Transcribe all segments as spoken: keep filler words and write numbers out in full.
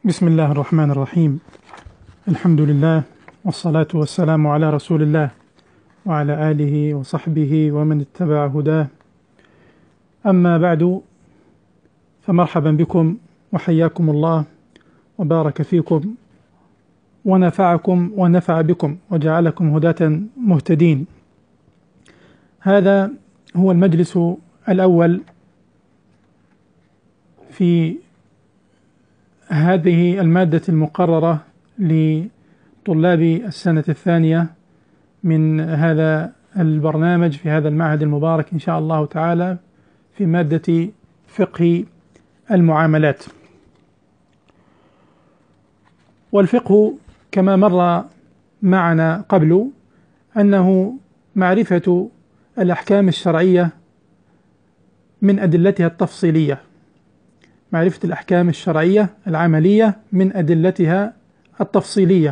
بسم الله الرحمن الرحيم. الحمد لله والصلاة والسلام على رسول الله وعلى آله وصحبه ومن اتبع هداه. أما بعد، فمرحبا بكم وحياكم الله وبارك فيكم ونفعكم ونفع بكم وجعلكم هداة مهتدين. هذا هو المجلس الأول في هذه المادة المقررة لطلاب السنة الثانية من هذا البرنامج في هذا المعهد المبارك إن شاء الله تعالى، في مادة فقه المعاملات. والفقه كما مر معنا قبل أنه معرفة الأحكام الشرعية من أدلتها التفصيلية، معرفة الأحكام الشرعية العملية من أدلتها التفصيلية.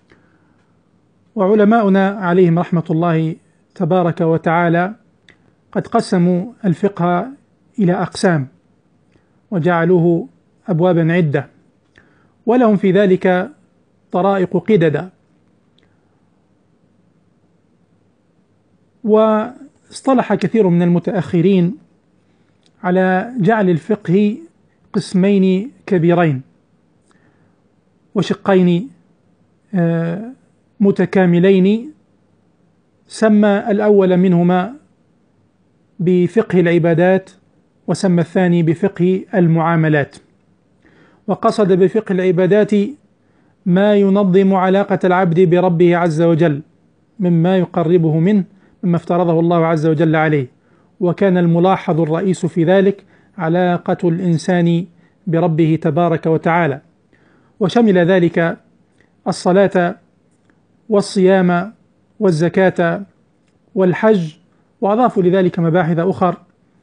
وعلماؤنا عليهم رحمة الله تبارك وتعالى قد قسموا الفقه إلى أقسام وجعلوه أبوابا عدة، ولهم في ذلك طرائق قددا. واصطلح كثير من المتأخرين على جعل الفقه قسمين كبيرين وشقين متكاملين، سمى الأول منهما بفقه العبادات وسمى الثاني بفقه المعاملات. وقصد بفقه العبادات ما ينظم علاقة العبد بربه عز وجل مما يقربه منه مما افترضه الله عز وجل عليه، وكان الملاحظ الرئيس في ذلك علاقة الإنسان بربه تبارك وتعالى، وشمل ذلك الصلاة والصيام والزكاة والحج، وأضافوا لذلك مباحث أخرى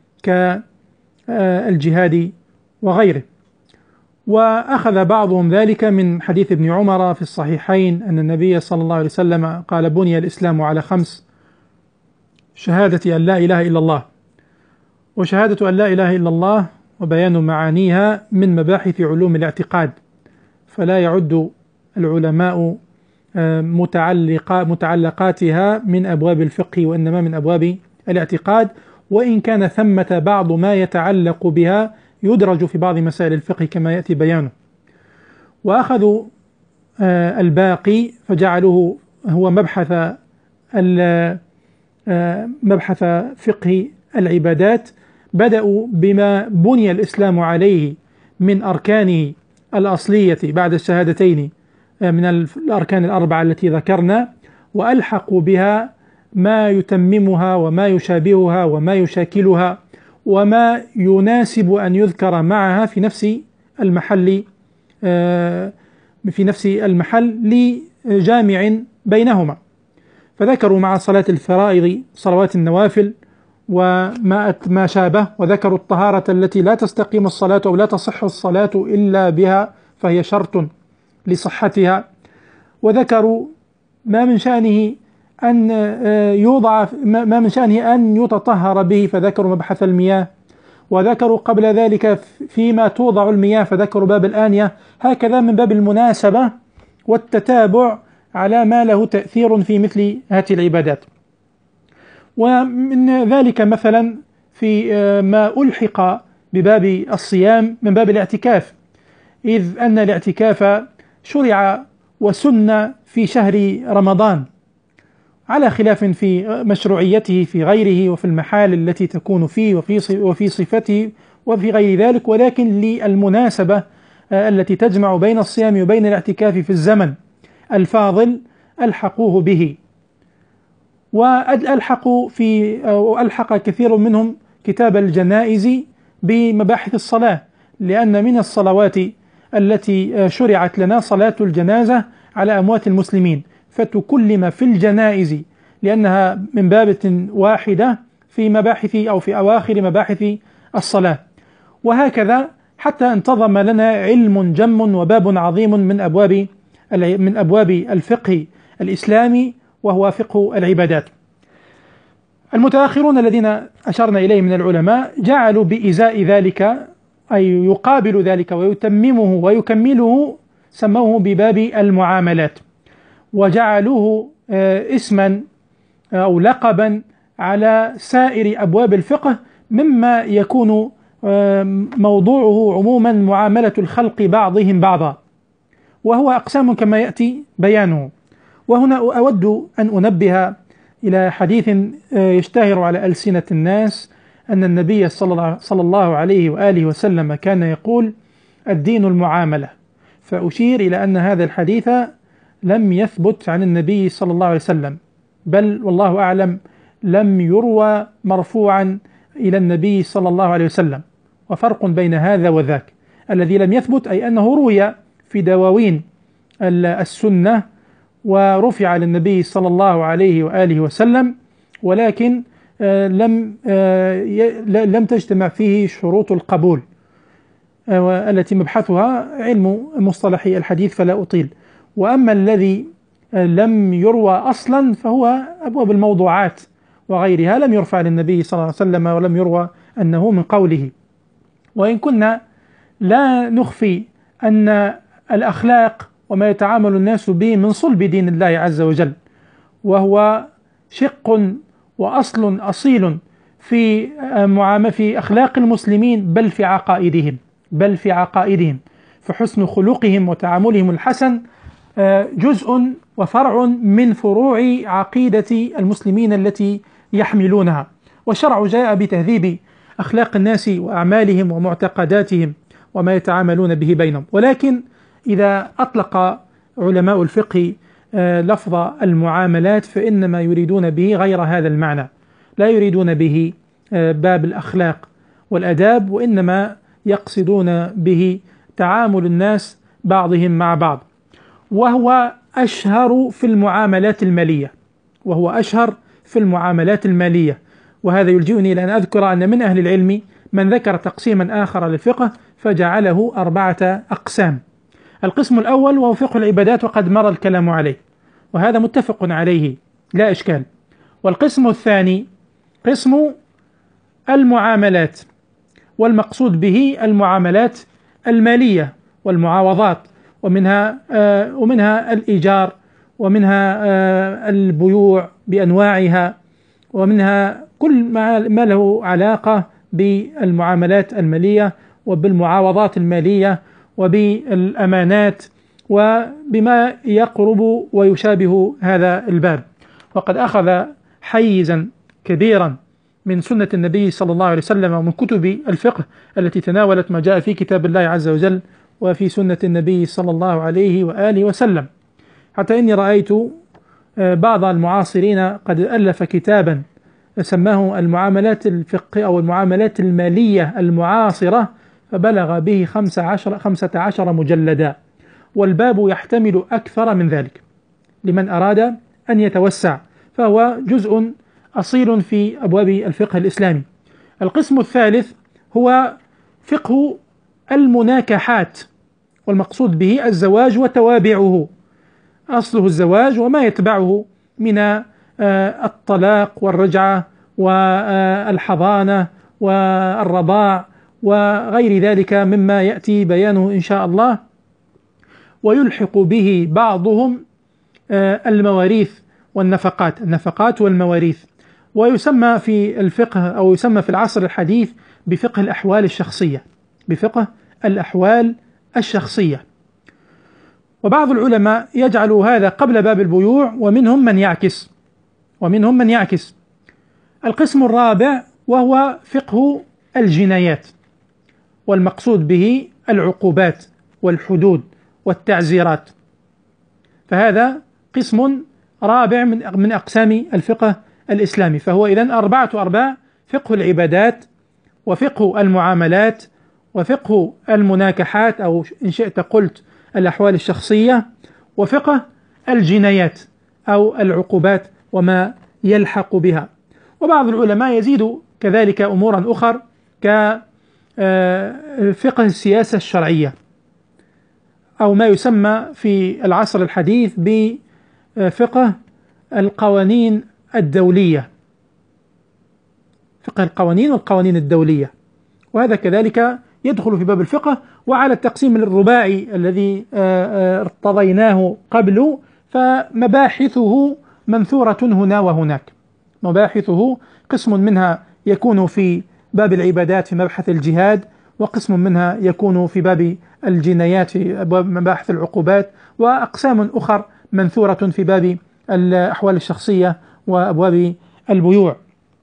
كالجهاد وغيره. وأخذ بعضهم ذلك من حديث ابن عمر في الصحيحين أن النبي صلى الله عليه وسلم قال: بني الإسلام على خمس: شهادة أن لا إله إلا الله، وشهادة أن لا إله إلا الله وبيان معانيها من مباحث علوم الاعتقاد، فلا يعد العلماء متعلق متعلقاتها من أبواب الفقه وإنما من أبواب الاعتقاد، وإن كان ثمة بعض ما يتعلق بها يدرج في بعض مسائل الفقه كما يأتي بيانه. وأخذوا الباقي فجعلوه هو مبحث مبحث فقه العبادات، بدأوا بما بني الإسلام عليه من أركانه الأصلية بعد الشهادتين من الأركان الأربعة التي ذكرنا، وألحقوا بها ما يتممها وما يشابهها وما يشاكلها وما يناسب أن يذكر معها في نفس المحل في نفس المحل لجامع بينهما. فذكروا مع صلاة الفرائض صلوات النوافل وما ما شابه، وذكروا الطهارة التي لا تستقيم الصلاة أو لا تصح الصلاة إلا بها فهي شرط لصحتها، وذكروا ما من شأنه أن يوضع ما من شأنه أن يتطهر به فذكروا مبحث المياه، وذكروا قبل ذلك فيما توضع المياه فذكروا باب الآنية، هكذا من باب المناسبة والتتابع على ما له تأثير في مثل هذه العبادات. ومن ذلك مثلا في ما ألحق بباب الصيام من باب الاعتكاف، إذ أن الاعتكاف شرع وسن في شهر رمضان على خلاف في مشروعيته في غيره وفي المحال التي تكون فيه وفي وفي صفته وفي غير ذلك، ولكن للمناسبة التي تجمع بين الصيام وبين الاعتكاف في الزمن الفاضل ألحقوه به. وألحقوا في أو ألحق كثير منهم كتاب الجنائز بمباحث الصلاة، لأن من الصلوات التي شرعت لنا صلاة الجنازة على أموات المسلمين، فتكلم في الجنائز لأنها من باب واحدة في مباحث أو في أواخر مباحث الصلاة. وهكذا حتى انتظم لنا علم جم وباب عظيم من أبواب من أبواب الفقه الإسلامي، وهو فقه العبادات. المتأخرون الذين أشرنا إليه من العلماء جعلوا بإزاء ذلك أي يقابل ذلك ويتممه ويكمله سموه بباب المعاملات، وجعلوه اسما أو لقبا على سائر أبواب الفقه، مما يكون موضوعه عموما معاملة الخلق بعضهم بعضا، وهو أقسام كما يأتي بيانه. وهنا أود أن أنبه إلى حديث يشتهر على ألسنة الناس، أن النبي صلى الله عليه وآله وسلم كان يقول: الدين المعاملة. فأشير إلى أن هذا الحديث لم يثبت عن النبي صلى الله عليه وسلم، بل والله أعلم لم يروى مرفوعا إلى النبي صلى الله عليه وسلم. وفرق بين هذا وذاك: الذي لم يثبت أي أنه روي في دواوين السنة ورفع للنبي صلى الله عليه وآله وسلم، ولكن لم لم تجتمع فيه شروط القبول التي مبحثها علم مصطلحي الحديث، فلا أطيل. وأما الذي لم يروى أصلا فهو أبواب الموضوعات وغيرها، لم يرفع للنبي صلى الله عليه وسلم ولم يروى أنه من قوله. وإن كنا لا نخفي أن الأخلاق وما يتعامل الناس به من صلب دين الله عز وجل، وهو شق وأصل أصيل في في أخلاق المسلمين، بل في عقائدهم بل في عقائدهم فحسن خلقهم وتعاملهم الحسن جزء وفرع من فروع عقيدة المسلمين التي يحملونها. والشرع جاء بتهذيب أخلاق الناس وأعمالهم ومعتقداتهم وما يتعاملون به بينهم. ولكن إذا أطلق علماء الفقه لفظ المعاملات فإنما يريدون به غير هذا المعنى، لا يريدون به باب الأخلاق والأداب، وإنما يقصدون به تعامل الناس بعضهم مع بعض. وهو أشهر في المعاملات المالية وهو أشهر في المعاملات المالية وهذا يلجئني إلى أن أذكر أن من أهل العلم من ذكر تقسيما آخر للفقه فجعله أربعة أقسام. القسم الأول وهو فقه العبادات، وقد مر الكلام عليه، وهذا متفق عليه لا إشكال. والقسم الثاني قسم المعاملات، والمقصود به المعاملات المالية والمعاوضات، ومنها آه ومنها الإيجار، ومنها آه البيوع بأنواعها، ومنها كل ما له علاقة بالمعاملات المالية وبالمعاوضات المالية وبالأمانات وبما يقرب ويشابه هذا الباب. وقد أخذ حيزا كبيرا من سنة النبي صلى الله عليه وسلم ومن كتب الفقه التي تناولت ما جاء في كتاب الله عز وجل وفي سنة النبي صلى الله عليه وآله وسلم، حتى إني رأيت بعض المعاصرين قد ألف كتابا سماه المعاملات الفقه أو المعاملات المالية المعاصرة، فبلغ به خمسة عشر, خمسة عشر مجلدا، والباب يحتمل أكثر من ذلك لمن أراد أن يتوسع، فهو جزء أصيل في أبواب الفقه الإسلامي. القسم الثالث هو فقه المناكحات، والمقصود به الزواج وتوابعه، أصله الزواج وما يتبعه من الطلاق والرجعة والحضانة والرضاع وغير ذلك مما يأتي بيانه إن شاء الله. ويلحق به بعضهم المواريث والنفقات النفقات والمواريث، ويسمى في الفقه أو يسمى في العصر الحديث بفقه الأحوال الشخصية بفقه الأحوال الشخصية. وبعض العلماء يجعل هذا قبل باب البيوع، ومنهم من يعكس ومنهم من يعكس القسم الرابع وهو فقه الجنايات، والمقصود به العقوبات والحدود والتعزيرات، فهذا قسم رابع من من أقسام الفقه الإسلامي. فهو إذن أربعة أرباع: فقه العبادات، وفقه المعاملات، وفقه المناكحات أو إن شئت قلت الأحوال الشخصية، وفقه الجنايات أو العقوبات وما يلحق بها. وبعض العلماء يزيد كذلك أمورا أخر كفقه السياسة الشرعية، أو ما يسمى في العصر الحديث بفقه القوانين الدولية فقه القوانين والقوانين الدولية، وهذا كذلك يدخل في باب الفقه. وعلى التقسيم الرباعي الذي ارتضيناه قبل، فمباحثه منثورة هنا وهناك. مباحثه قسم منها يكون في باب العبادات في مبحث الجهاد، وقسم منها يكون في باب الجنايات في أبواب مباحث العقوبات، وأقسام أخر منثورة في باب الأحوال الشخصية وأبواب البيوع.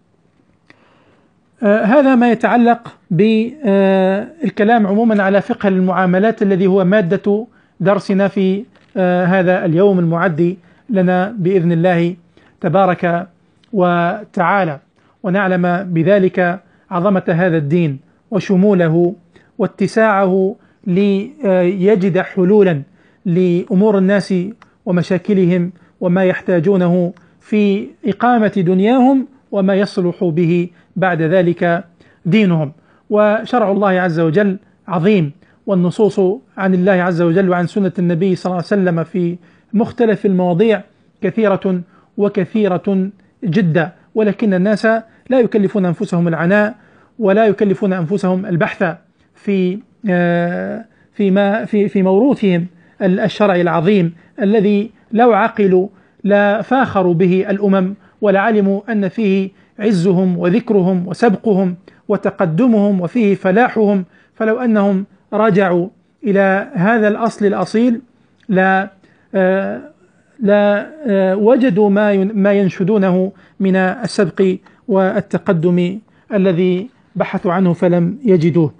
آه هذا ما يتعلق بالكلام عموما على فقه المعاملات الذي هو مادة درسنا في آه هذا اليوم المعد لنا بإذن الله تبارك وتعالى. ونعلم بذلك عظمة هذا الدين وشموله واتساعه ليجد حلولا لأمور الناس ومشاكلهم وما يحتاجونه في إقامة دنياهم وما يصلح به بعد ذلك دينهم. وشرع الله عز وجل عظيم، والنصوص عن الله عز وجل وعن سنة النبي صلى الله عليه وسلم في مختلف المواضيع كثيرة وكثيرة جدا، ولكن الناس لا يكلفون أنفسهم العناء ولا يكلفون أنفسهم البحث في في ما في في موروثهم الشرعي العظيم الذي لو عقلوا لا فاخروا به الأمم ولعلموا أن فيه عزهم وذكرهم وسبقهم وتقدمهم وفيه فلاحهم. فلو أنهم رجعوا إلى هذا الأصل الأصيل لا لا وجدوا ما ما ينشدونه من السبق والتقدم الذي بحثوا عنه فلم يجدوه.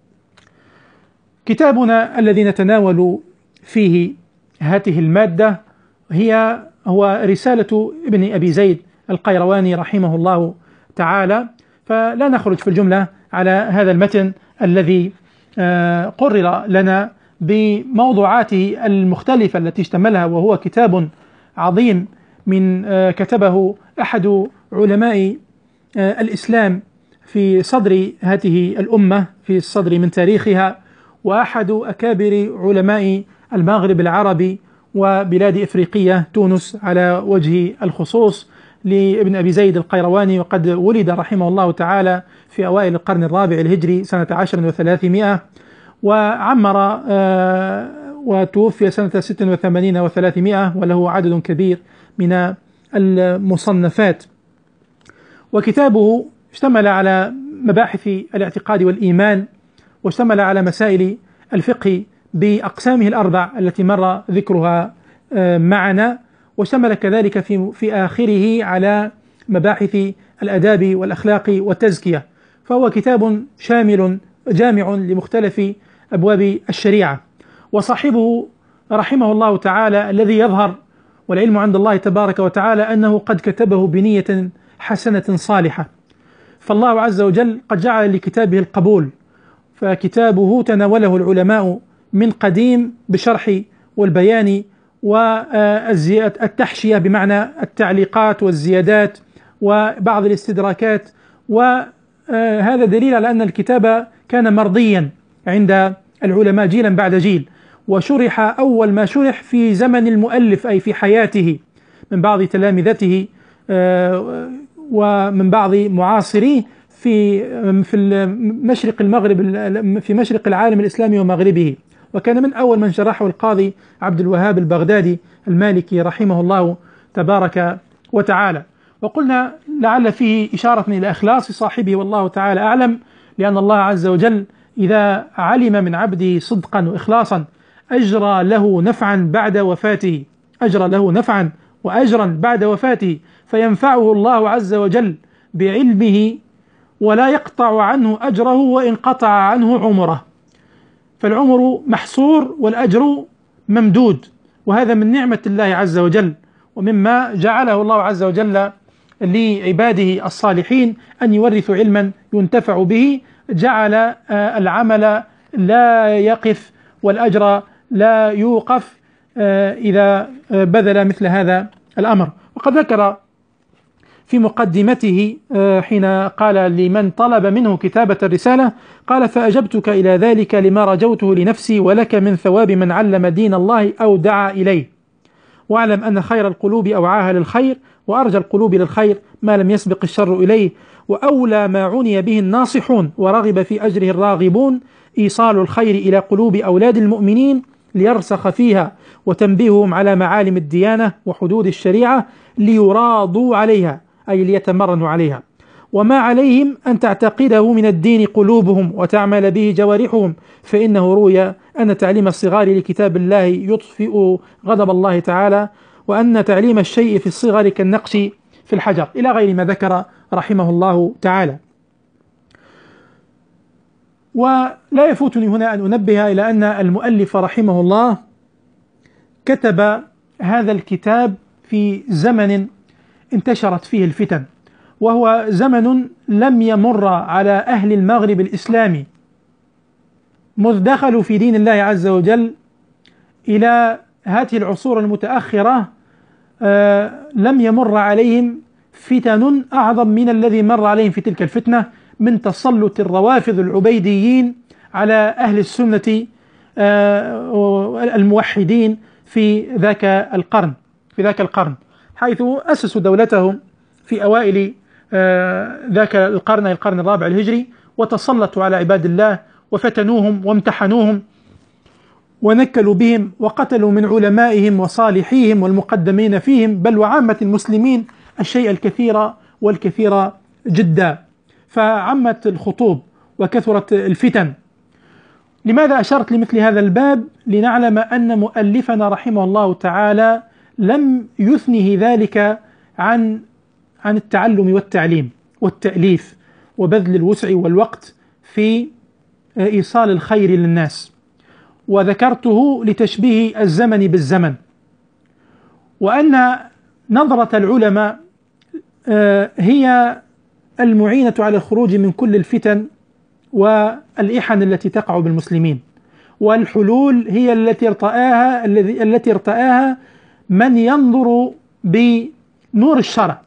كتابنا الذي نتناول فيه هذه المادة هي هو رسالة ابن أبي زيد القيرواني رحمه الله تعالى. فلا نخرج في الجملة على هذا المتن الذي قرر لنا بموضوعاته المختلفة التي اشتملها، وهو كتاب عظيم من كتبه أحد علماء الإسلام في صدر هذه الأمة، في الصدر من تاريخها، وأحد أكابر علماء المغرب العربي وبلاد إفريقية تونس على وجه الخصوص، لابن أبي زيد القيرواني. وقد ولد رحمه الله تعالى في أوائل القرن الرابع الهجري سنة عشر وثلاثمائة، وعمر آه وتوفي سنة ست وثمانين وثلاثمائة، وله عدد كبير من المصنفات. وكتابه اشتمل على مباحث الاعتقاد والإيمان، واشتمل على مسائل الفقه بأقسامه الأربع التي مر ذكرها معنا، واشتمل كذلك في في آخره على مباحث الأداب والأخلاق والتزكية. فهو كتاب شامل جامع لمختلف أبواب الشريعة. وصاحبه رحمه الله تعالى الذي يظهر والعلم عند الله تبارك وتعالى أنه قد كتبه بنية حسنة صالحة، فالله عز وجل قد جعل لكتابه القبول، فكتابه تناوله العلماء من قديم بشرح والبيان والتحشية بمعنى التعليقات والزيادات وبعض الاستدراكات. وهذا دليل على أن الكتاب كان مرضيا عند العلماء جيلا بعد جيل، وشرح أول ما شرح في زمن المؤلف أي في حياته من بعض تلامذته ومن بعض معاصريه في في مشرق المغرب في مشرق العالم الإسلامي ومغربه. وكان من أول من شرحه القاضي عبد الوهاب البغدادي المالكي رحمه الله تبارك وتعالى. وقلنا لعل فيه إشارة إلى إخلاص صاحبه والله تعالى أعلم، لأن الله عز وجل إذا علم من عبده صدقا وإخلاصا أجرى له نفعا بعد وفاته، أجرى له نفعا وأجرا بعد وفاته، فينفعه الله عز وجل بعلمه ولا يقطع عنه أجره وإن قطع عنه عمره. فالعمر محصور والأجر ممدود، وهذا من نعمة الله عز وجل ومما جعله الله عز وجل لعباده الصالحين أن يورثوا علما ينتفع به. جعل العمل لا يقف والأجر لا يوقف إذا بذل مثل هذا الأمر. وقد ذكر في مقدمته حين قال لمن طلب منه كتابة الرسالة قال: فأجبتك إلى ذلك لما رجوته لنفسي ولك من ثواب من علم دين الله أو دعا إليه. واعلم أن خير القلوب أوعاها للخير، وأرجى القلوب للخير ما لم يسبق الشر إليه، وأولى ما عني به الناصحون ورغب في أجره الراغبون إيصال الخير إلى قلوب أولاد المؤمنين ليرسخ فيها، وتنبيههم على معالم الديانة وحدود الشريعة ليراضوا عليها أي ليتمرنوا عليها، وما عليهم أن تعتقده من الدين قلوبهم وتعمل به جوارحهم، فإنه روي أن تعليم الصغار لكتاب الله يطفئ غضب الله تعالى، وأن تعليم الشيء في الصغر كالنقش في الحجر، إلى غير ما ذكر رحمه الله تعالى. ولا يفوتني هنا أن أنبه إلى أن المؤلف رحمه الله كتب هذا الكتاب في زمن انتشرت فيه الفتن، وهو زمن لم يمر على أهل المغرب الإسلامي مذ دخلوا في دين الله عز وجل إلى هذه العصور المتأخرة، آه لم يمر عليهم فتن أعظم من الذي مر عليهم في تلك الفتنة من تسلط الروافض العبيديين على أهل السنة آه الموحدين في ذاك القرن في ذاك القرن حيث أسسوا دولتهم في أوائل آه ذاك القرن القرن الرابع الهجري، وتسلطوا على عباد الله وفتنوهم وامتحنوهم ونكلوا بهم وقتلوا من علمائهم وصالحيهم والمقدمين فيهم بل وعامة المسلمين الشيء الكثير والكثير جدا، فعمت الخطوب وكثرت الفتن. لماذا أشرت لمثل هذا الباب؟ لنعلم أن مؤلفنا رحمه الله تعالى لم يثنه ذلك عن عن التعلم والتعليم والتأليف وبذل الوسع والوقت في إيصال الخير للناس، وذكرته لتشبيه الزمن بالزمن، وأن نظرة العلماء هي المعينة على الخروج من كل الفتن والإحن التي تقع بالمسلمين، والحلول هي التي ارتآها التي ارتآها من ينظر بنور الشرع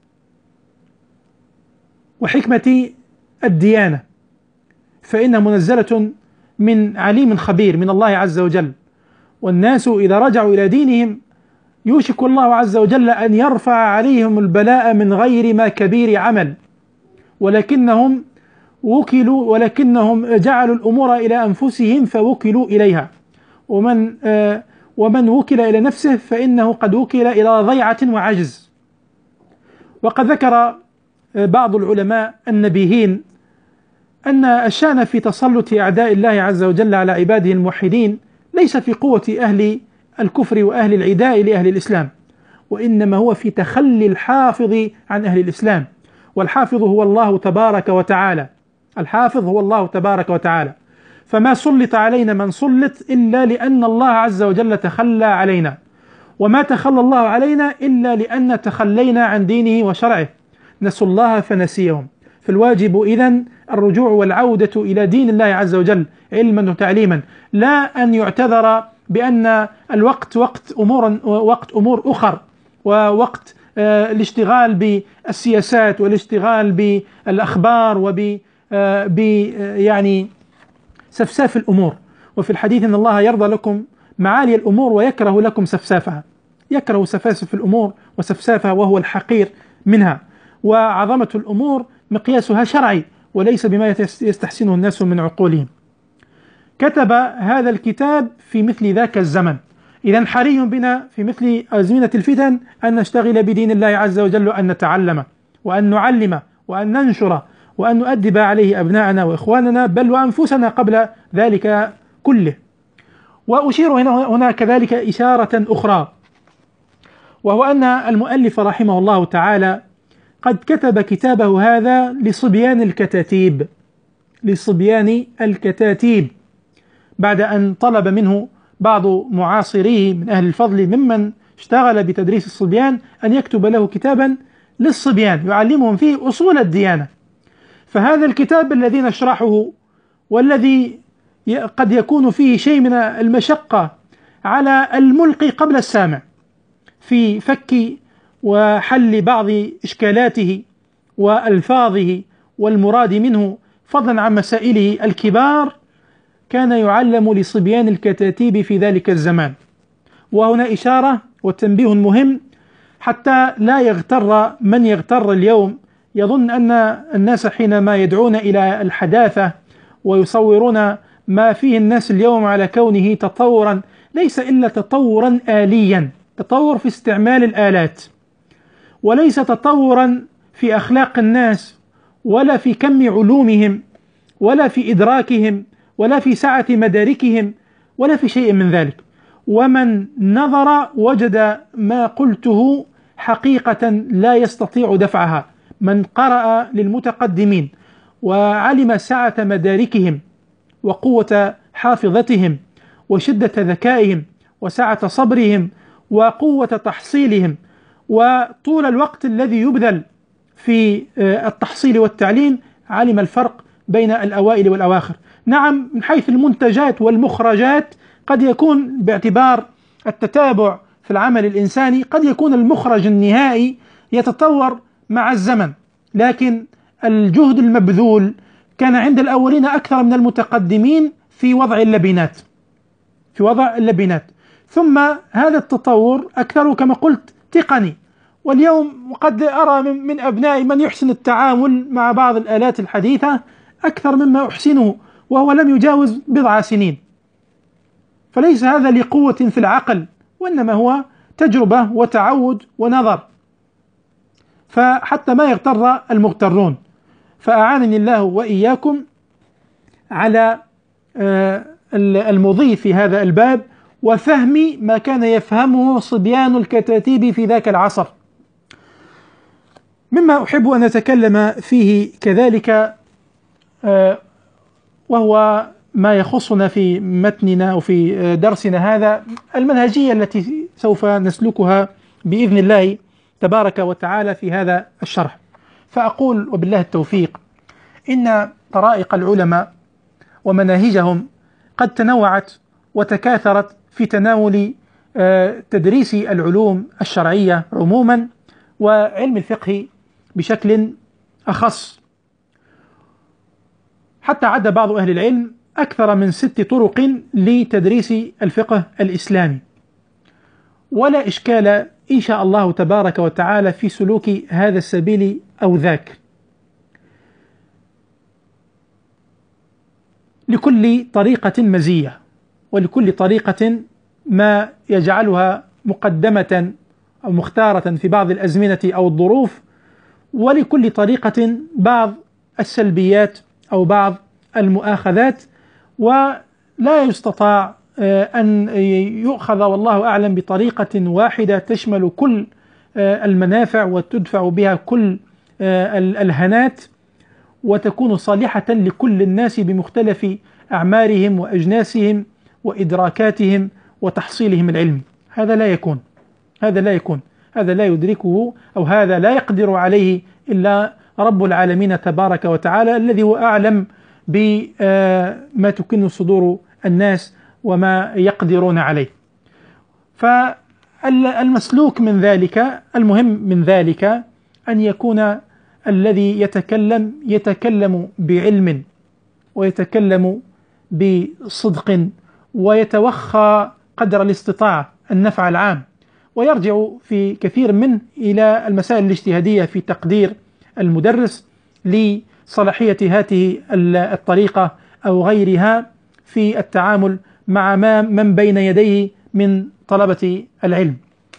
وحكمة الديانة، فإنها منزلة من عليم خبير من الله عز وجل، والناس إذا رجعوا إلى دينهم يوشك الله عز وجل أن يرفع عليهم البلاء من غير ما كبير عمل، ولكنهم وكلوا ولكنهم جعلوا الأمور إلى أنفسهم فوكلوا إليها، ومن آه ومن وكل إلى نفسه فإنه قد وكل إلى ضيعة وعجز. وقد ذكر بعض العلماء النبيهين أن الشأن في تسلط أعداء الله عز وجل على عباده الموحدين ليس في قوة أهل الكفر وأهل العداء لأهل الإسلام، وإنما هو في تخلي الحافظ عن أهل الإسلام، والحافظ هو الله تبارك وتعالى الحافظ هو الله تبارك وتعالى فما سلط علينا من سلط إلا لأن الله عز وجل تخلى علينا، وما تخلى الله علينا إلا لأن تخلينا عن دينه وشرعه، نسوا الله فنسيهم. فالواجب إذن الرجوع والعودة إلى دين الله عز وجل علما وتعليما، لا أن يعتذر بأن الوقت وقت أمور وقت أمور أخر، ووقت آه الاشتغال بالسياسات والاشتغال بالأخبار وب آه يعني سفساف الأمور. وفي الحديث أن الله يرضى لكم معالي الأمور ويكره لكم سفسافها، يكره سفاسف الأمور وسفسافها وهو الحقير منها، وعظمة الأمور مقياسها شرعي وليس بما يستحسنه الناس من عقولهم. كتب هذا الكتاب في مثل ذاك الزمن، إذن حري بنا في مثل أزمنة الفتن أن نشتغل بدين الله عز وجل، وأن نتعلم وأن نعلم وأن ننشر وأن نؤدب عليه أبناءنا وإخواننا بل وأنفسنا قبل ذلك كله. وأشير هنا, هنا كذلك إشارة أخرى، وهو أن المؤلف رحمه الله تعالى قد كتب كتابه هذا لصبيان الكتاتيب لصبيان الكتاتيب بعد أن طلب منه بعض معاصريه من أهل الفضل ممن اشتغل بتدريس الصبيان أن يكتب له كتابا للصبيان يعلمهم فيه أصول الديانة. فهذا الكتاب الذي نشرحه والذي قد يكون فيه شيء من المشقة على الملقي قبل السامع في فك وحل بعض إشكالاته وألفاظه والمراد منه فضلا عن مسائله الكبار، كان يعلم لصبيان الكتاتيب في ذلك الزمان. وهنا إشارة وتنبيه مهم حتى لا يغتر من يغتر اليوم، يظن أن الناس حينما يدعون إلى الحداثة ويصورون ما فيه الناس اليوم على كونه تطورا، ليس إلا تطورا آليا، تطور في استعمال الآلات، وليس تطورا في أخلاق الناس ولا في كم علومهم ولا في إدراكهم ولا في سعة مداركهم ولا في شيء من ذلك. ومن نظر وجد ما قلته حقيقة لا يستطيع دفعها. من قرأ للمتقدمين وعلم سعة مداركهم وقوة حافظتهم وشدة ذكائهم وسعة صبرهم وقوة تحصيلهم وطول الوقت الذي يبذل في التحصيل والتعليم، علم الفرق بين الأوائل والأواخر. نعم، من حيث المنتجات والمخرجات قد يكون باعتبار التتابع في العمل الإنساني قد يكون المخرج النهائي يتطور مع الزمن، لكن الجهد المبذول كان عند الأولين أكثر من المتقدمين في وضع اللبنات في وضع اللبنات ثم هذا التطور أكثر كما قلت تقني. واليوم قد أرى من أبنائي من يحسن التعامل مع بعض الآلات الحديثة أكثر مما أحسنه وهو لم يجاوز بضع سنين، فليس هذا لقوة في العقل، وإنما هو تجربة وتعود ونظر، فحتى ما يغتر المغترون. فأعانني الله وإياكم على المضي في هذا الباب وفهم ما كان يفهمه صبيان الكتاتيب في ذاك العصر. مما أحب أن أتكلم فيه كذلك وهو ما يخصنا في متننا وفي درسنا هذا، المنهجية التي سوف نسلكها بإذن الله تبارك وتعالى في هذا الشرح. فأقول وبالله التوفيق إن طرائق العلماء ومناهجهم قد تنوعت وتكاثرت في تناول تدريس العلوم الشرعية عموما وعلم الفقه بشكل أخص، حتى عد بعض أهل العلم أكثر من ست طرق لتدريس الفقه الإسلامي، ولا إشكال إن شاء الله تبارك وتعالى في سلوك هذا السبيل أو ذاك. لكل طريقة مزية، ولكل طريقة ما يجعلها مقدمة أو مختارة في بعض الأزمنة أو الظروف، ولكل طريقة بعض السلبيات أو بعض المؤاخذات، ولا يستطاع أن يؤخذ والله أعلم بطريقة واحدة تشمل كل المنافع وتدفع بها كل الهنات وتكون صالحة لكل الناس بمختلف أعمارهم وأجناسهم وإدراكاتهم وتحصيلهم العلمي. هذا لا يكون هذا لا يكون هذا لا يدركه أو هذا لا يقدر عليه إلا رب العالمين تبارك وتعالى، الذي هو أعلم بما تكن صدور الناس وما يقدرون عليه. فالمسلوك من ذلك، المهم من ذلك أن يكون الذي يتكلم يتكلم بعلم ويتكلم بصدق ويتوخى قدر الاستطاعة النفع العام، ويرجع في كثير منه إلى المسائل الاجتهادية في تقدير المدرس لصلاحية هذه الطريقة أو غيرها في التعامل مع ما من بين يديه من طلبة العلم.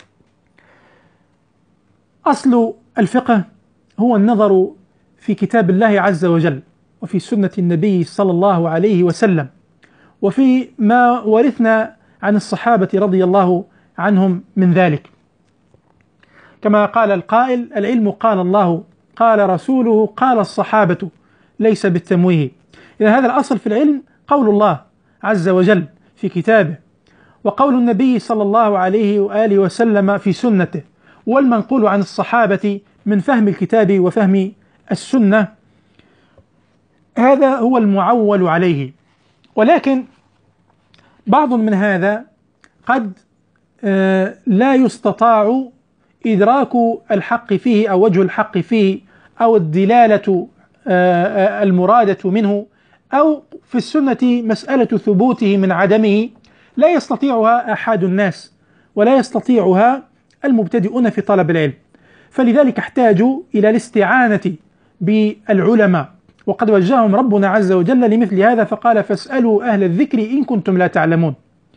أصل الفقه هو النظر في كتاب الله عز وجل وفي سنة النبي صلى الله عليه وسلم وفي ما ورثنا عن الصحابة رضي الله عنهم من ذلك، كما قال القائل: العلم قال الله قال رسوله قال الصحابة ليس بالتمويه. إذا هذا الأصل في العلم قول الله عز وجل في كتابه، وقول النبي صلى الله عليه وآله وسلم في سنته، والمنقول عن الصحابة من فهم الكتاب وفهم السنة. هذا هو المعول عليه، ولكن بعض من هذا قد لا يستطاع إدراك الحق فيه أو وجه الحق فيه أو الدلالة المرادة منه، أو في السنة مسألة ثبوته من عدمه لا يستطيعها أحد الناس، ولا يستطيعها المبتدئون في طلب العلم، فلذلك احتاجوا إلى الاستعانة بالعلماء، وقد وجههم ربنا عز وجل لمثل هذا فقال: فاسألوا أهل الذكر إن كنتم لا تعلمون.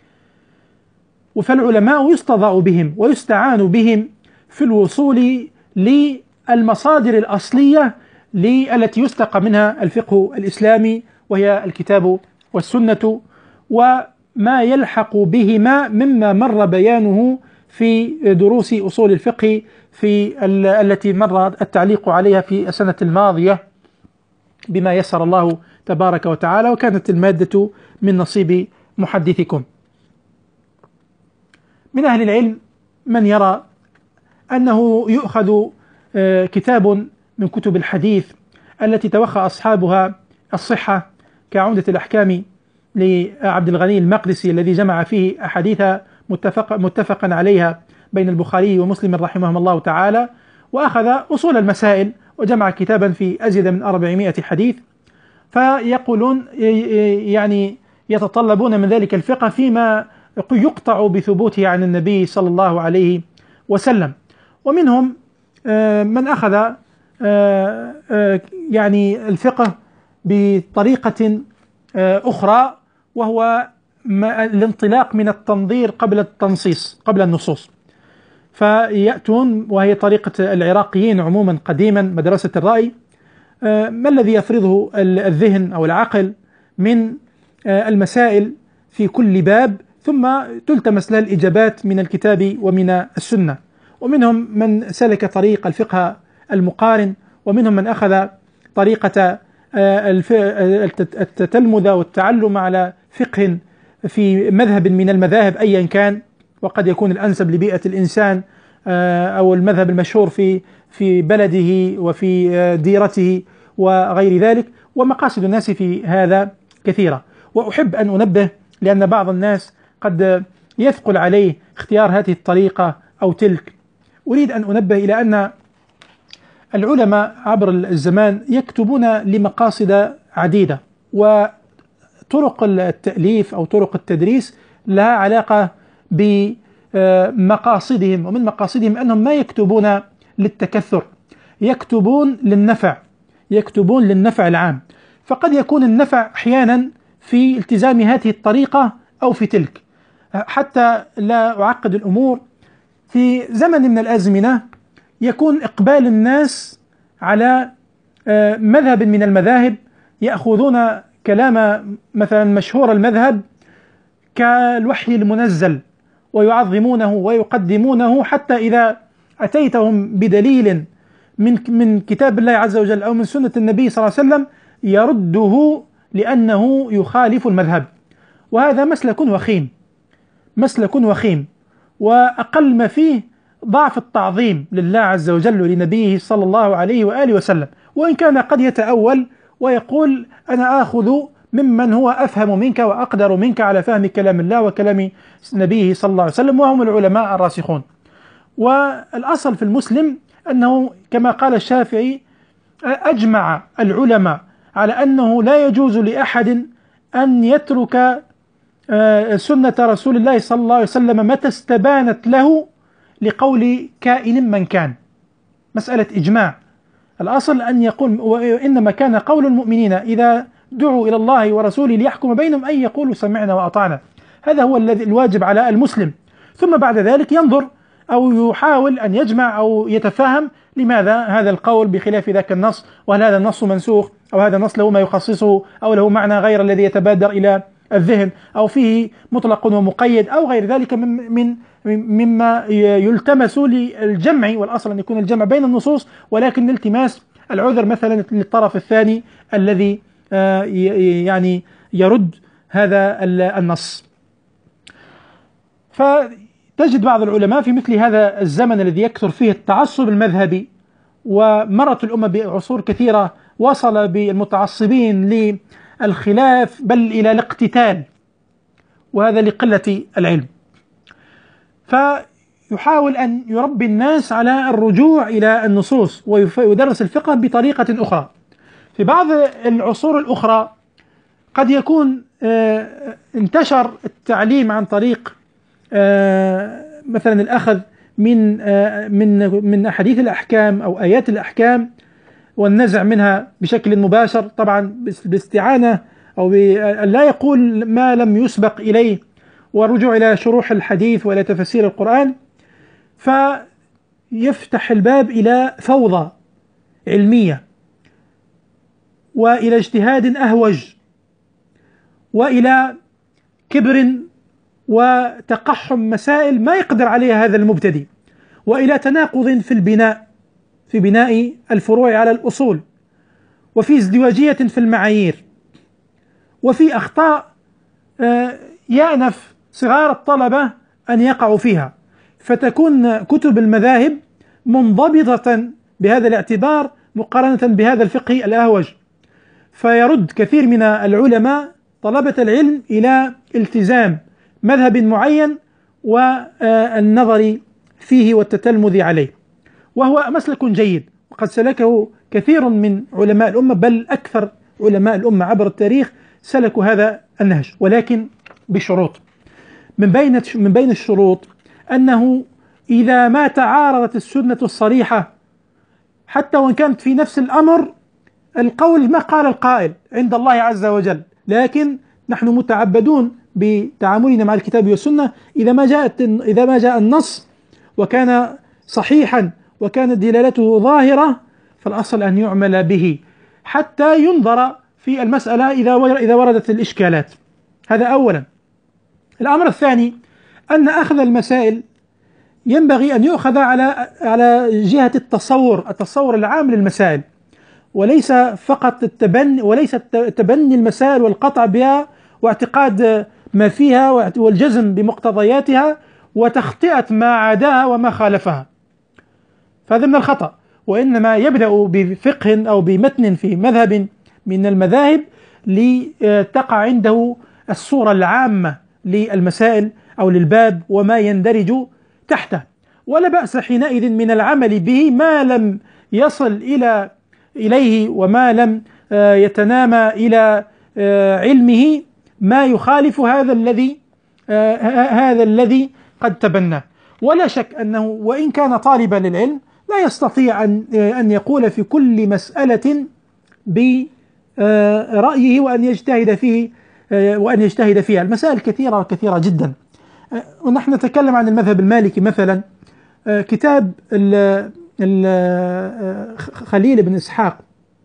فالعلماء يستضاء بهم ويستعان بهم في الوصول للمصادر الأصلية التي يستقى منها الفقه الإسلامي، وهي الكتاب والسنة، وما يلحق بهما مما مر بيانه في دروس أصول الفقه في التي مر التعليق عليها في السنة الماضية بما يسر الله تبارك وتعالى، وكانت المادة من نصيب محدثكم. من أهل العلم من يرى أنه يؤخذ كتاب من كتب الحديث التي توخى أصحابها الصحة كعمدة الأحكام لعبد الغني المقدسي الذي جمع فيه أحاديث متفق متفقا عليها بين البخاري ومسلم رحمهم الله تعالى، وأخذ أصول المسائل وجمع كتابا في أزيد من أربعمائة حديث، فيقولون يعني يتطلبون من ذلك الفقه فيما يقطع بثبوته عن النبي صلى الله عليه وسلم. ومنهم من أخذ يعني الفقه بطريقة أخرى، وهو الانطلاق من التنظير قبل التنصيص قبل النصوص، فيأتون وهي طريقة العراقيين عموما قديما مدرسة الرأي، ما الذي يفرضه الذهن أو العقل من المسائل في كل باب، ثم تلتمس لها الإجابات من الكتاب ومن السنة. ومنهم من سلك طريق الفقه المقارن، ومنهم من أخذ طريقة التتلمذ والتعلم على فقه في مذهب من المذاهب أيا كان، وقد يكون الأنسب لبيئة الإنسان أو المذهب المشهور في في بلده وفي ديرته وغير ذلك، ومقاصد الناس في هذا كثيرة. وأحب أن أنبه، لأن بعض الناس قد يثقل عليه اختيار هذه الطريقة أو تلك، أريد أن أنبه إلى أن العلماء عبر الزمان يكتبون لمقاصد عديدة، وطرق التأليف أو طرق التدريس لها علاقة بمقاصدهم، ومن مقاصدهم أنهم ما يكتبون للتكثر، يكتبون للنفع، يكتبون للنفع العام. فقد يكون النفع أحيانا في التزام هذه الطريقة أو في تلك. حتى لا أعقد الأمور، في زمن من الأزمنة يكون إقبال الناس على مذهب من المذاهب، يأخذون كلام مثلا مشهور المذهب كالوحي المنزل ويعظمونه ويقدمونه، حتى إذا أتيتهم بدليل من من كتاب الله عز وجل أو من سنة النبي صلى الله عليه وسلم يرده لأنه يخالف المذهب. وهذا مسلك وخيم، مسلك وخيم، وأقل ما فيه ضعف التعظيم لله عز وجل ولنبيه صلى الله عليه وآله وسلم. وإن كان قد يتأول ويقول أنا آخذ ممن هو أفهم منك وأقدر منك على فهم كلام الله وكلام نبيه صلى الله عليه وسلم، وهم العلماء الراسخون. والأصل في المسلم أنه كما قال الشافعي: أجمع العلماء على أنه لا يجوز لأحد أن يترك سنة رسول الله صلى الله عليه وسلم متى استبانت له لقول كائن من كان. مسألة إجماع، الأصل أن يقول: وإنما كان قول المؤمنين إذا دعوا إلى الله ورسوله ليحكم بينهم أن يقولوا سمعنا وأطعنا. هذا هو الذي الواجب على المسلم، ثم بعد ذلك ينظر أو يحاول أن يجمع أو يتفهم لماذا هذا القول بخلاف ذاك النص، وهل هذا النص منسوخ أو هذا النص له ما يخصصه أو له معنى غير الذي يتبادر إلى الذهن، أو فيه مطلق ومقيد أو غير ذلك من من مما يلتمس للجمع. والأصل أن يكون الجمع بين النصوص، ولكن التماس العذر مثلا للطرف الثاني الذي يعني يرد هذا النص. فتجد بعض العلماء في مثل هذا الزمن الذي يكثر فيه التعصب المذهبي، ومرت الأمة بعصور كثيرة وصل بالمتعصبين للخلاف بل إلى الاقتتال، وهذا لقلة العلم. فيحاول أن يربي الناس على الرجوع إلى النصوص ويدرس الفقه بطريقة أخرى. في بعض العصور الأخرى قد يكون انتشر التعليم عن طريق مثلا الأخذ من من من أحاديث الأحكام أو آيات الأحكام والنزع منها بشكل مباشر، طبعا باستعانة أو لا يقول ما لم يسبق إليه، والرجوع إلى شروح الحديث وإلى تفسير القرآن، فيفتح الباب إلى فوضى علمية وإلى اجتهاد أهوج وإلى كبر وتقحم مسائل ما يقدر عليها هذا المبتدئ، وإلى تناقض في البناء في بناء الفروع على الأصول، وفي ازدواجية في المعايير، وفي أخطاء يأنف صغار الطلبة أن يقعوا فيها، فتكون كتب المذاهب منضبطة بهذا الاعتبار مقارنة بهذا الفقه الأهوج، فيرد كثير من العلماء طلبة العلم إلى التزام مذهب معين والنظر فيه والتتلمذ عليه، وهو مسلك جيد وقد سلكه كثير من علماء الأمة، بل أكثر علماء الأمة عبر التاريخ سلكوا هذا النهج، ولكن بشروط. من بين من بين الشروط أنه إذا ما تعارضت السنة الصريحة حتى وإن كانت في نفس الأمر، القول ما قال القائل عند الله عز وجل، لكن نحن متعبدون بتعاملنا مع الكتاب والسنة، إذا ما جاءت إذا ما جاء النص وكان صحيحا وكانت دلالته ظاهرة فالأصل أن يعمل به حتى ينظر في المسألة إذا إذا وردت الإشكالات. هذا أولا. الأمر الثاني أن أخذ المسائل ينبغي أن يؤخذ على على جهة التصور التصور العام للمسائل، وليس فقط التبني وليس تبني المسائل والقطع بها واعتقاد ما فيها والجزم بمقتضياتها وتخطئة ما عاداها وما خالفها، فهذا من الخطأ. وإنما يبدأ بفقه أو بمتن في مذهب من المذاهب لتقع عنده الصورة العامة للمسائل أو للباب وما يندرج تحته، ولا بأس حينئذ من العمل به ما لم يصل إلى إليه وما لم يتنامى إلى علمه ما يخالف هذا الذي هذا الذي قد تبناه. ولا شك أنه وإن كان طالبا للعلم لا يستطيع أن أن يقول في كل مسألة برأيه وأن يجتهد فيه وأن يجتهد فيها. المسائل كثيرة وكثيرة جدا، ونحن نتكلم عن المذهب المالكي مثلا، كتاب خليل بن إسحاق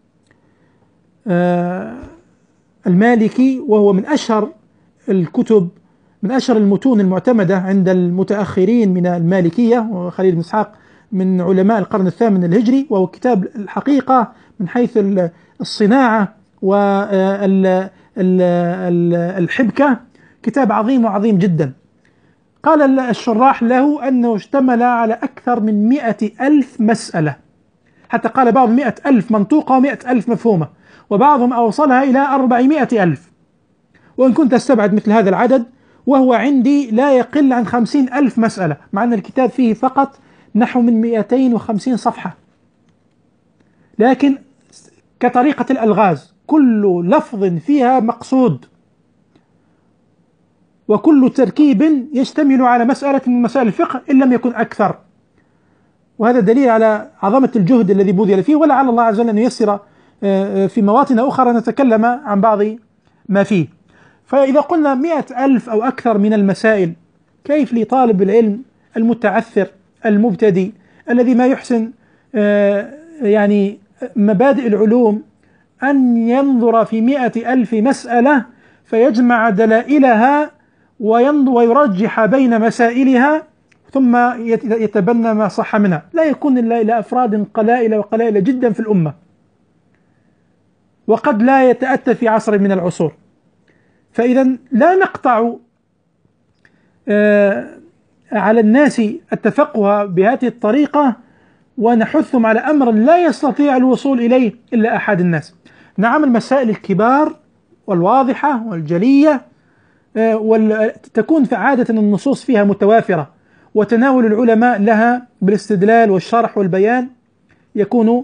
المالكي، وهو من أشهر الكتب من أشهر المتون المعتمدة عند المتأخرين من المالكية، وخليل بن إسحاق من علماء القرن الثامن الهجري، وهو كتاب الحقيقة من حيث الصناعة والحبكة كتاب عظيم وعظيم جدا. قال الشراح له أنه اشتمل على أكثر من مئة ألف مسألة، حتى قال بعضهم مئة ألف منطوقة ومئة ألف مفهومة، وبعضهم أوصلها إلى أربعمائة ألف، وإن كنت أستبعد مثل هذا العدد وهو عندي لا يقل عن خمسين ألف مسألة، مع أن الكتاب فيه فقط نحو من مئتين وخمسين صفحة، لكن كطريقة الألغاز كل لفظ فيها مقصود، وكل تركيب يشتمل على مسألة من مسائل الفقه إن لم يكن أكثر، وهذا دليل على عظمة الجهد الذي بذل فيه، ولعل الله عز وجل أن ييسر في مواطن أخرى نتكلم عن بعض ما فيه. فإذا قلنا مئة ألف أو أكثر من المسائل، كيف لطالب العلم المتعثر المبتدئ الذي ما يحسن يعني مبادئ العلوم أن ينظر في مئة ألف مسألة فيجمع دلائلها ويرجح بين مسائلها ثم يتبنى ما صح منها؟ لا يكون إلا إلى أفراد قلائل وقلائل جدا في الأمة، وقد لا يتأتى في عصر من العصور. فإذا لا نقطع على الناس التفقه بهذه الطريقة ونحثهم على أمر لا يستطيع الوصول إليه إلا أحد الناس. نعم، المسائل الكبار والواضحة والجلية وتكون في عادة النصوص فيها متوافرة، وتناول العلماء لها بالاستدلال والشرح والبيان يكون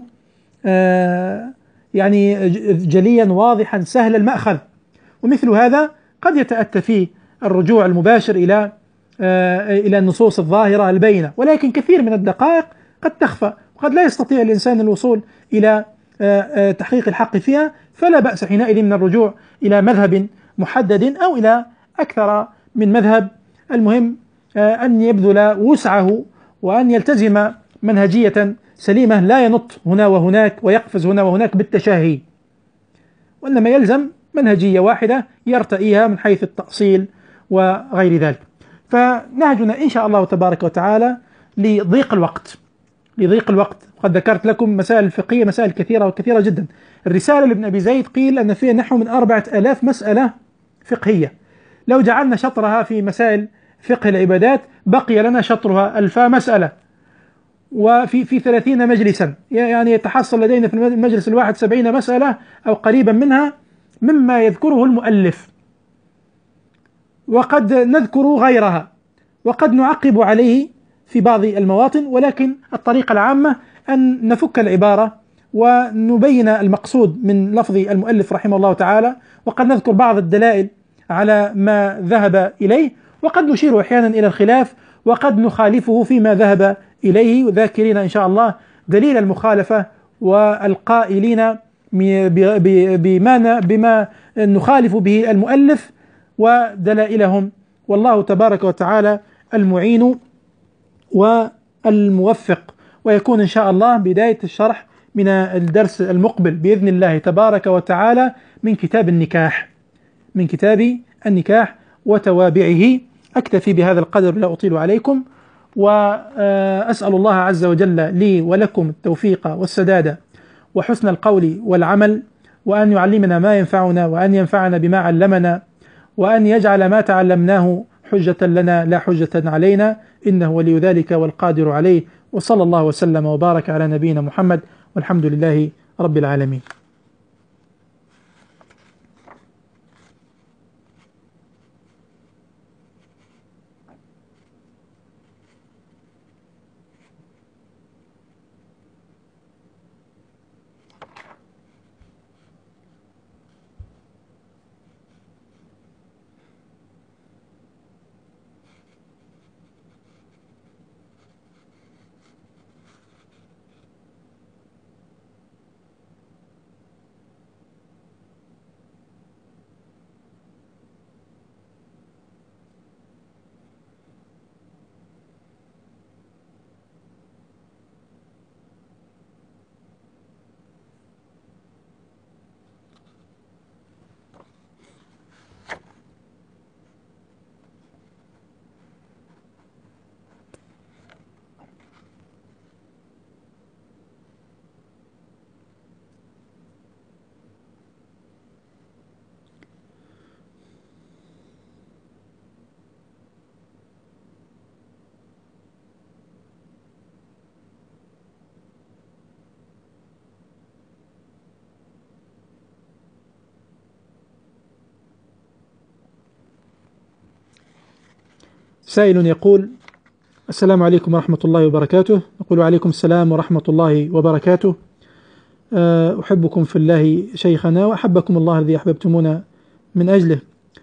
يعني جليا واضحا سهل المأخذ، ومثل هذا قد يتأتى فيه الرجوع المباشر إلى إلى النصوص الظاهرة البينة، ولكن كثير من الدقائق قد تخفى وقد لا يستطيع الإنسان الوصول إلى تحقيق الحق فيها، فلا بأس حينئذ من الرجوع إلى مذهب محدد أو إلى أكثر من مذهب. المهم أن يبذل وسعه وأن يلتزم منهجية سليمة، لا ينط هنا وهناك ويقفز هنا وهناك بالتشاهي، وإنما يلزم منهجية واحدة يرتئيها من حيث التأصيل وغير ذلك. فنهجنا إن شاء الله تبارك وتعالى لضيق الوقت لضيق الوقت قد ذكرت لكم مسائل الفقهية، مسائل كثيرة وكثيرة جدا. الرسالة لابن أبي زيد قيل أن فيها نحو من أربعة آلاف مسألة فقهية، لو جعلنا شطرها في مسائل فقه العبادات بقي لنا شطرها ألف مسألة، وفي في ثلاثين مجلسا، يعني يتحصل لدينا في المجلس الواحد سبعين مسألة أو قريبا منها مما يذكره المؤلف، وقد نذكر غيرها وقد نعقب عليه في بعض المواطن، ولكن الطريقة العامة أن نفك العبارة ونبين المقصود من لفظ المؤلف رحمه الله تعالى، وقد نذكر بعض الدلائل على ما ذهب إليه، وقد نشير أحيانا إلى الخلاف، وقد نخالفه فيما ذهب إليه، ذاكرين إن شاء الله دليل المخالفة والقائلين بما بما نخالف به المؤلف ودلائلهم، والله تبارك وتعالى المعين والموفق. ويكون إن شاء الله بداية الشرح من الدرس المقبل بإذن الله تبارك وتعالى من كتاب النكاح من كتاب النكاح وتوابعه. أكتفي بهذا القدر لا أطيل عليكم، وأسأل الله عز وجل لي ولكم التوفيق والسداد وحسن القول والعمل، وأن يعلمنا ما ينفعنا، وأن ينفعنا بما علمنا، وأن يجعل ما تعلمناه حجة لنا لا حجة علينا، إنه ولي ذلك والقادر عليه. وصلى الله وسلم وبارك على نبينا محمد، والحمد لله رب العالمين. سائل يقول: السلام عليكم ورحمة الله وبركاته. يقول: وعليكم السلام ورحمة الله وبركاته. أحبكم في الله شيخنا، وأحبكم الله الذي أحببتمونا من أجله،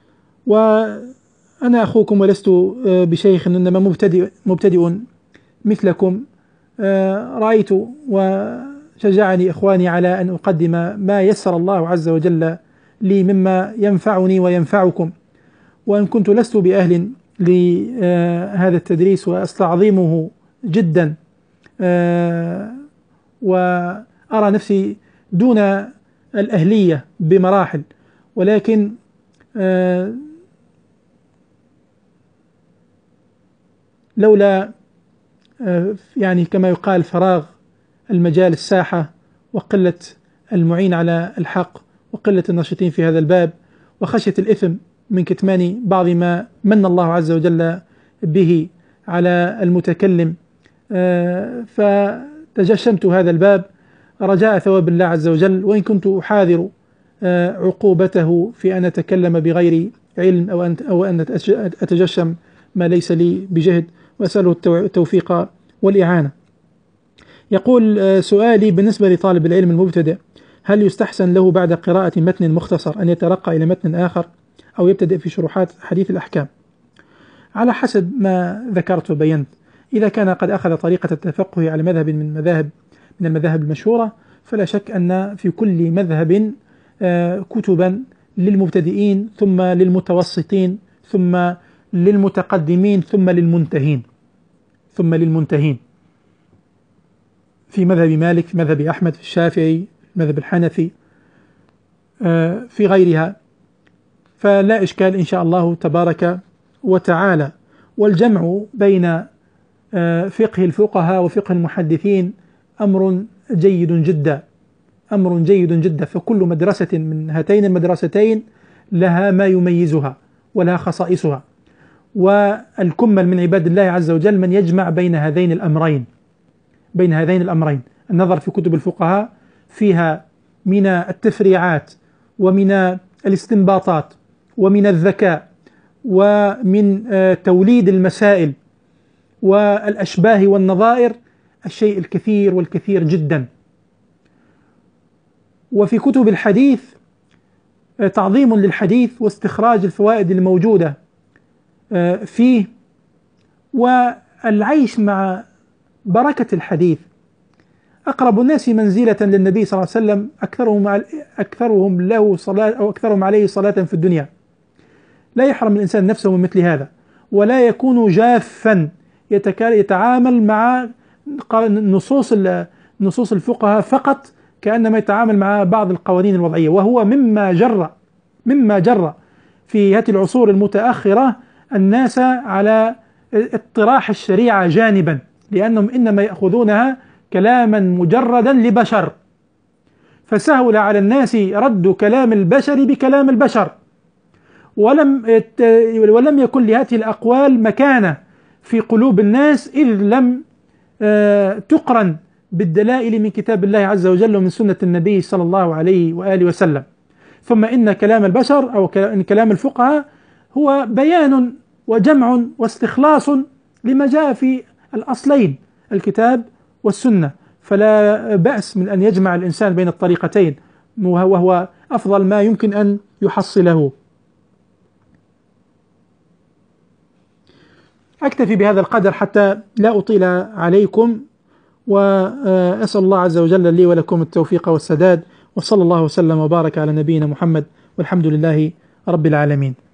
وأنا أخوكم ولست بشيخ، إنما مبتدئ مبتدئ مثلكم. رأيت وشجعني إخواني على أن أقدم ما يسر الله عز وجل لي مما ينفعني وينفعكم، وإن كنت لست بأهل لهذا التدريس وأستعظمه جدا، وأرى نفسي دون الأهلية بمراحل، ولكن لولا يعني كما يقال فراغ المجال الساحة، وقلة المعين على الحق، وقلة الناشطين في هذا الباب، وخشية الإثم من كتمان بعض ما من الله عز وجل به على المتكلم، فتجشمت هذا الباب رجاء ثواب الله عز وجل، وإن كنت أحاذر عقوبته في أن أتكلم بغير علم أو أن أو أن أتجشم ما ليس لي بجهد، وأسأله التوفيق والإعانة. يقول: سؤالي بالنسبة لطالب العلم المبتدئ، هل يستحسن له بعد قراءة متن مختصر أن يترقى إلى متن آخر، أو يبتدئ في شروحات حديث الأحكام؟ على حسب ما ذكرت وبينت. إذا كان قد أخذ طريقة التفقه على مذهب من مذاهب من المذاهب المشهورة، فلا شك أن في كل مذهب كتبا للمبتدئين، ثم للمتوسطين، ثم للمتقدمين، ثم للمنتهين ثم للمنتهين في مذهب مالك، في مذهب أحمد، في الشافعي، في مذهب الحنفي، في غيرها. فلا إشكال إن شاء الله تبارك وتعالى. والجمع بين فقه الفقهاء وفقه المحدثين أمر جيد جدا أمر جيد جدا فكل مدرسة من هاتين المدرستين لها ما يميزها ولها خصائصها، والكمل من عباد الله عز وجل من يجمع بين هذين الأمرين بين هذين الأمرين النظر في كتب الفقهاء فيها من التفريعات ومن الاستنباطات ومن الذكاء ومن توليد المسائل والأشباه والنظائر الشيء الكثير والكثير جدا. وفي كتب الحديث تعظيم للحديث واستخراج الفوائد الموجودة فيه، والعيش مع بركة الحديث. أقرب الناس منزلة للنبي صلى الله عليه وسلم أكثرهم أكثرهم له صلاة أو أكثرهم عليه صلاة في الدنيا. لا يحرم الإنسان نفسه من مثل هذا، ولا يكون جافا يتعامل مع نصوص نصوص الفقهاء فقط كأنما يتعامل مع بعض القوانين الوضعية، وهو مما جر مما جر في هذه العصور المتأخرة الناس على اطراح الشريعة جانبا، لأنهم إنما يأخذونها كلاما مجردا لبشر، فسهل على الناس رد كلام البشر بكلام البشر، ولم ولم يكن لهذه الأقوال مكانة في قلوب الناس إذ لم تقرن بالدلائل من كتاب الله عز وجل ومن سنة النبي صلى الله عليه وآله وسلم. ثم إن كلام البشر أو إن كلام الفقهاء هو بيان وجمع واستخلاص لما جاء في الأصلين الكتاب والسنة، فلا بأس من أن يجمع الإنسان بين الطريقتين، وهو أفضل ما يمكن أن يحصله. أكتفي بهذا القدر حتى لا أطيل عليكم، وأسأل الله عز وجل لي ولكم التوفيق والسداد، وصلى الله وسلم وبارك على نبينا محمد، والحمد لله رب العالمين.